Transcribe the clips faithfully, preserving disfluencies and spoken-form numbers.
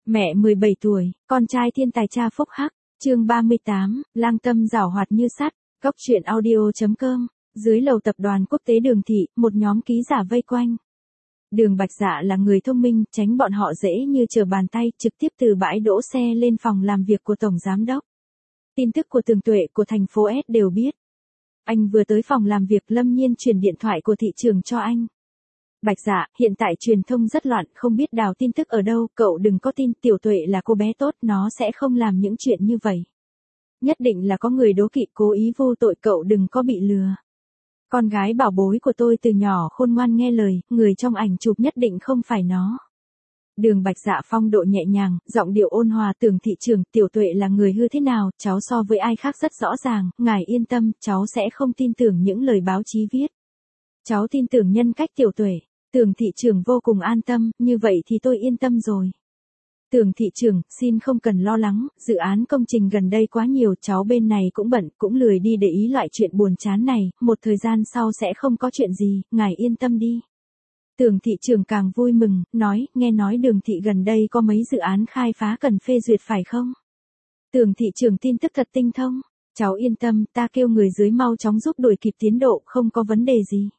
Mẹ mười bảy tuổi, con trai thiên tài cha phúc hắc, chương ba mươi tám, lang tâm giảo hoạt như sắt, góc truyện audio.com, dưới lầu tập đoàn quốc tế Đường Thị, một nhóm ký giả vây quanh. Đường Bạch Dạ là người thông minh, tránh bọn họ dễ như trở bàn tay, trực tiếp từ bãi đỗ xe lên phòng làm việc của Tổng Giám đốc. Tin tức của Tường Tuệ của thành phố S đều biết. Anh vừa tới phòng làm việc, Lâm Nhiên truyền điện thoại của thị trường cho anh. Bạch Dạ, hiện tại truyền thông rất loạn, không biết đào tin tức ở đâu, cậu đừng có tin, Tiểu Tuệ là cô bé tốt, nó sẽ không làm những chuyện như vậy. Nhất định là có người đố kỵ cố ý vô tội, cậu đừng có bị lừa. Con gái bảo bối của tôi từ nhỏ khôn ngoan nghe lời, người trong ảnh chụp nhất định không phải nó. Đường Bạch Dạ phong độ nhẹ nhàng, giọng điệu ôn hòa. Tưởng thị trường, Tiểu Tuệ là người hư thế nào, cháu so với ai khác rất rõ ràng, ngài yên tâm, cháu sẽ không tin tưởng những lời báo chí viết. Cháu tin tưởng nhân cách Tiểu Tuệ. Tưởng thị trường vô cùng an tâm, như vậy thì tôi yên tâm rồi. Tưởng thị trường, xin không cần lo lắng, dự án công trình gần đây quá nhiều, cháu bên này cũng bận, cũng lười đi để ý loại chuyện buồn chán này, một thời gian sau sẽ không có chuyện gì, ngài yên tâm đi. Tưởng thị trường càng vui mừng, nói, nghe nói Đường Thị gần đây có mấy dự án khai phá cần phê duyệt phải không? Tưởng thị trường tin tức thật tinh thông, cháu yên tâm, ta kêu người dưới mau chóng giúp đuổi kịp tiến độ, không có vấn đề gì.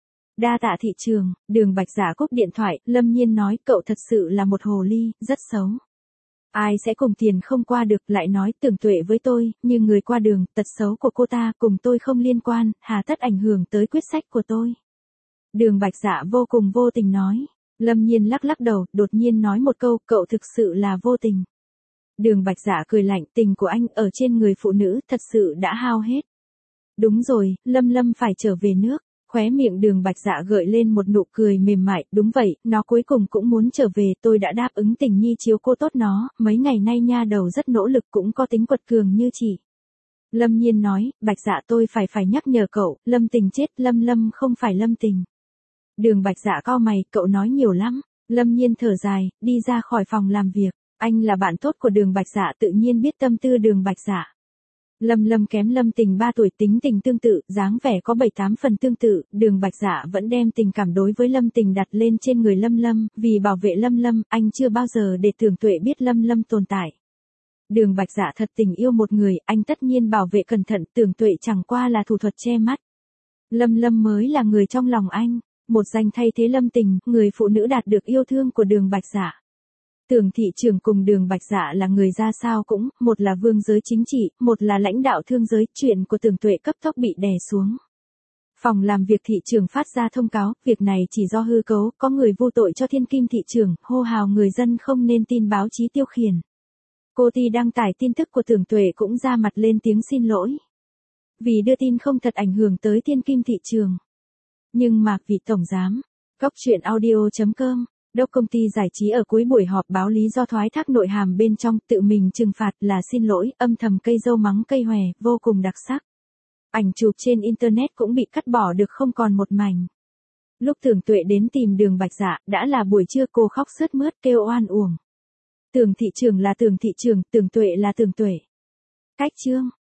Đa tạ thị trường. Đường Bạch Dạ cúp điện thoại, Lâm Nhiên nói, cậu thật sự là một hồ ly, rất xấu. Ai sẽ cùng tiền không qua được, lại nói, Tưởng Tuệ với tôi, như người qua đường, tật xấu của cô ta cùng tôi không liên quan, hà tất ảnh hưởng tới quyết sách của tôi. Đường Bạch Dạ vô cùng vô tình nói. Lâm Nhiên lắc lắc đầu, đột nhiên nói một câu, cậu thực sự là vô tình. Đường Bạch Dạ cười lạnh, tình của anh ở trên người phụ nữ thật sự đã hao hết. Đúng rồi, Lâm Lâm phải trở về nước. Khóe miệng Đường Bạch Dạ gợi lên một nụ cười mềm mại, đúng vậy, nó cuối cùng cũng muốn trở về, tôi đã đáp ứng Tình Nhi chiếu cô tốt nó, mấy ngày nay nha đầu rất nỗ lực, cũng có tính quật cường như chị. Lâm Nhiên nói, Bạch Dạ tôi phải phải nhắc nhở cậu, Lâm Tình chết, Lâm Lâm không phải Lâm Tình. Đường Bạch Dạ cau mày, cậu nói nhiều lắm. Lâm Nhiên thở dài, đi ra khỏi phòng làm việc. Anh là bạn tốt của Đường Bạch Dạ, tự nhiên biết tâm tư Đường Bạch Dạ. Lâm Lâm kém Lâm Tình ba tuổi, tính tình tương tự, dáng vẻ có bảy tám phần tương tự, Đường Bạch Dạ vẫn đem tình cảm đối với Lâm Tình đặt lên trên người Lâm Lâm, vì bảo vệ Lâm Lâm, anh chưa bao giờ để Tưởng Tuệ biết Lâm Lâm tồn tại. Đường Bạch Dạ thật tình yêu một người, anh tất nhiên bảo vệ cẩn thận, Tưởng Tuệ chẳng qua là thủ thuật che mắt. Lâm Lâm mới là người trong lòng anh, một danh thay thế Lâm Tình, người phụ nữ đạt được yêu thương của Đường Bạch Dạ. Tưởng thị trường cùng Đường Bạch Dạ là người ra sao cũng, một là vương giới chính trị, một là lãnh đạo thương giới, chuyện của Tưởng Tuệ cấp tốc bị đè xuống. Phòng làm việc thị trường phát ra thông cáo, việc này chỉ do hư cấu, có người vô tội cho thiên kim thị trường, hô hào người dân không nên tin báo chí tiêu khiển. Cô Ti đăng tải tin tức của Tưởng Tuệ cũng ra mặt lên tiếng xin lỗi. Vì đưa tin không thật ảnh hưởng tới thiên kim thị trường. Nhưng mà, vị tổng giám, góc truyện audio.com, đốc công ty giải trí ở cuối buổi họp báo lý do thoái thác nội hàm bên trong, tự mình trừng phạt là xin lỗi, âm thầm cây dâu mắng cây hòe, vô cùng đặc sắc. Ảnh chụp trên internet cũng bị cắt bỏ được không còn một mảnh. Lúc Tưởng Tuệ đến tìm Đường Bạch Dạ, đã là buổi trưa, cô khóc sướt mướt kêu oan uổng. Tưởng thị trường là Tưởng thị trường, Tưởng Tuệ là Tưởng Tuệ. Cách chương.